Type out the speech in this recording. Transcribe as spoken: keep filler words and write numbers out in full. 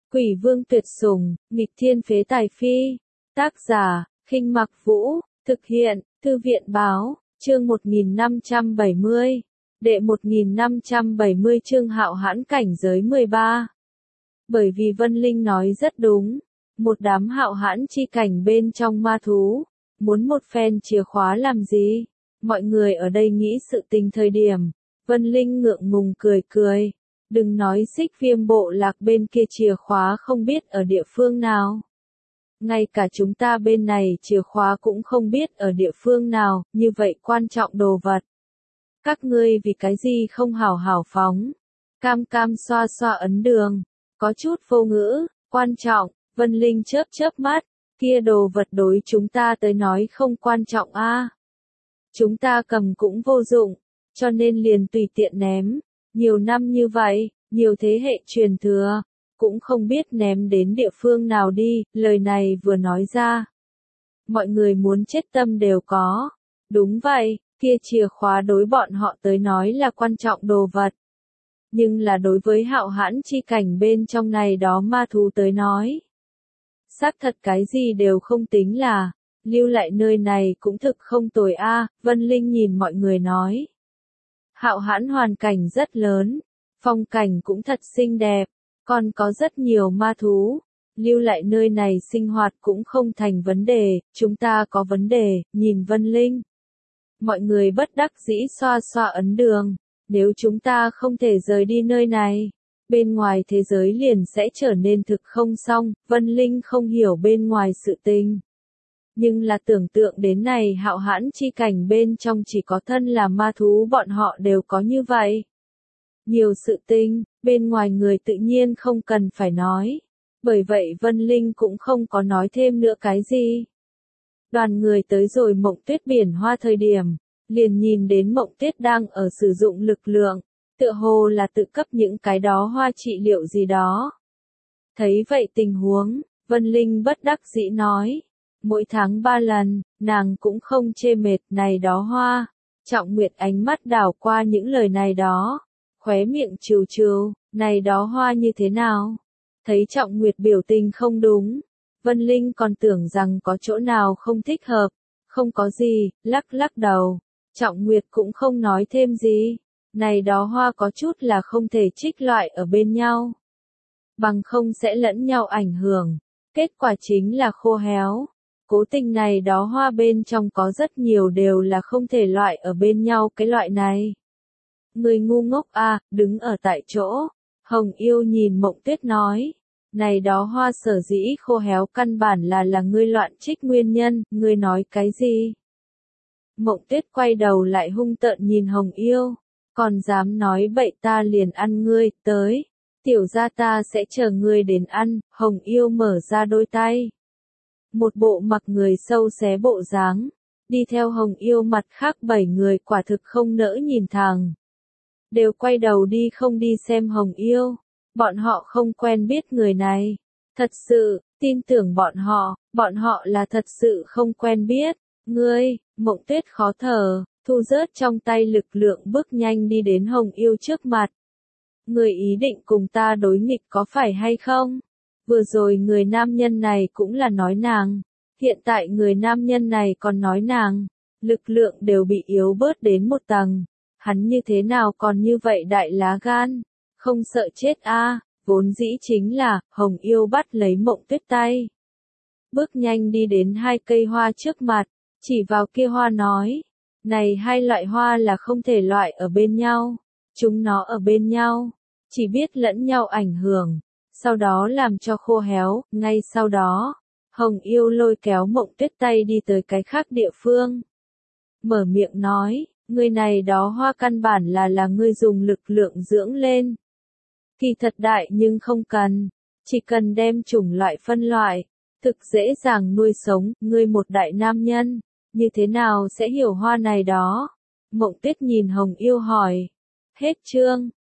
Quỷ vương tuyệt sủng, nghịch thiên phế tài phi. Tác giả, Khinh Mặc Vũ, thực hiện, Thư viện báo, chương một nghìn năm trăm bảy mươi. Đệ một nghìn năm trăm bảy mươi chương hạo hãn cảnh giới mười ba. Bởi vì Vân Linh nói rất đúng, một đám hạo hãn chi cảnh bên trong ma thú, muốn một phen chìa khóa làm gì? Mọi người ở đây nghĩ sự tình thời điểm, Vân Linh ngượng ngùng cười cười, đừng nói Xích Viêm bộ lạc bên kia chìa khóa không biết ở địa phương nào. Ngay cả chúng ta bên này chìa khóa cũng không biết ở địa phương nào, như vậy quan trọng đồ vật. Các ngươi vì cái gì không hảo hảo phóng? Cam cam xoa xoa ấn đường, có chút vô ngữ, quan trọng, Vân Linh chớp chớp mắt, kia đồ vật đối chúng ta tới nói không quan trọng a. Chúng ta cầm cũng vô dụng, cho nên liền tùy tiện ném, nhiều năm như vậy, nhiều thế hệ truyền thừa, cũng không biết ném đến địa phương nào đi, lời này vừa nói ra. Mọi người muốn chết tâm đều có, đúng vậy, kia chìa khóa đối bọn họ tới nói là quan trọng đồ vật. Nhưng là đối với hạo hãn chi cảnh bên trong này đó ma thú tới nói. Xác thật cái gì đều không tính là, lưu lại nơi này cũng thực không tồi a. Vân Linh nhìn mọi người nói. Hạo hãn hoàn cảnh rất lớn, phong cảnh cũng thật xinh đẹp, còn có rất nhiều ma thú, lưu lại nơi này sinh hoạt cũng không thành vấn đề, chúng ta có vấn đề, nhìn Vân Linh. Mọi người bất đắc dĩ xoa xoa ấn đường, nếu chúng ta không thể rời đi nơi này, bên ngoài thế giới liền sẽ trở nên thực không xong, Vân Linh không hiểu bên ngoài sự tình. Nhưng là tưởng tượng đến này hạo hãn chi cảnh bên trong chỉ có thân là ma thú bọn họ đều có như vậy. Nhiều sự tình, bên ngoài người tự nhiên không cần phải nói. Bởi vậy Vân Linh cũng không có nói thêm nữa cái gì. Đoàn người tới rồi Mộng Tuyết biển hoa thời điểm, liền nhìn đến Mộng Tuyết đang ở sử dụng lực lượng, tựa hồ là tự cấp những cái đó hoa trị liệu gì đó. Thấy vậy tình huống, Vân Linh bất đắc dĩ nói. Mỗi tháng ba lần, nàng cũng không chê mệt này đó hoa. Trọng Nguyệt ánh mắt đảo qua những lời này đó. Khóe miệng trừ trừ, này đó hoa như thế nào? Thấy Trọng Nguyệt biểu tình không đúng. Vân Linh còn tưởng rằng có chỗ nào không thích hợp. Không có gì, lắc lắc đầu. Trọng Nguyệt cũng không nói thêm gì. Này đó hoa có chút là không thể trích loại ở bên nhau. Bằng không sẽ lẫn nhau ảnh hưởng. Kết quả chính là khô héo. Cố tình này đó hoa bên trong có rất nhiều đều là không thể loại ở bên nhau cái loại này. Người ngu ngốc a, đứng ở tại chỗ. Hồng Yêu nhìn Mộng Tuyết nói. Này đó hoa sở dĩ khô héo căn bản là là ngươi loạn trích nguyên nhân, ngươi nói cái gì? Mộng Tuyết quay đầu lại hung tợn nhìn Hồng Yêu. Còn dám nói bậy ta liền ăn ngươi, tới. Tiểu gia ta sẽ chờ ngươi đến ăn, Hồng Yêu mở ra đôi tay. Một bộ mặc người sâu xé bộ dáng, đi theo Hồng Yêu mặt khác bảy người quả thực không nỡ nhìn thẳng. Đều quay đầu đi không đi xem Hồng Yêu, bọn họ không quen biết người này. Thật sự, tin tưởng bọn họ, bọn họ là thật sự không quen biết. Ngươi, Mộng Tuyết khó thở, thu rớt trong tay lực lượng bước nhanh đi đến Hồng Yêu trước mặt. Người ý định cùng ta đối nghịch có phải hay không? Vừa rồi người nam nhân này cũng là nói nàng, hiện tại người nam nhân này còn nói nàng, lực lượng đều bị yếu bớt đến một tầng, hắn như thế nào còn như vậy đại lá gan, không sợ chết a, vốn dĩ chính là, Hồng Yêu bắt lấy Mộng Tuyết tay. Bước nhanh đi đến hai cây hoa trước mặt, chỉ vào kia hoa nói, này hai loại hoa là không thể loại ở bên nhau, chúng nó ở bên nhau, chỉ biết lẫn nhau ảnh hưởng. Sau đó làm cho khô héo, ngay sau đó, Hồng Yêu lôi kéo Mộng Tuyết tay đi tới cái khác địa phương. Mở miệng nói, người này đó hoa căn bản là là ngươi dùng lực lượng dưỡng lên. Kỳ thật đại nhưng không cần, chỉ cần đem chủng loại phân loại, thực dễ dàng nuôi sống, ngươi một đại nam nhân, như thế nào sẽ hiểu hoa này đó? Mộng Tuyết nhìn Hồng Yêu hỏi, hết chương.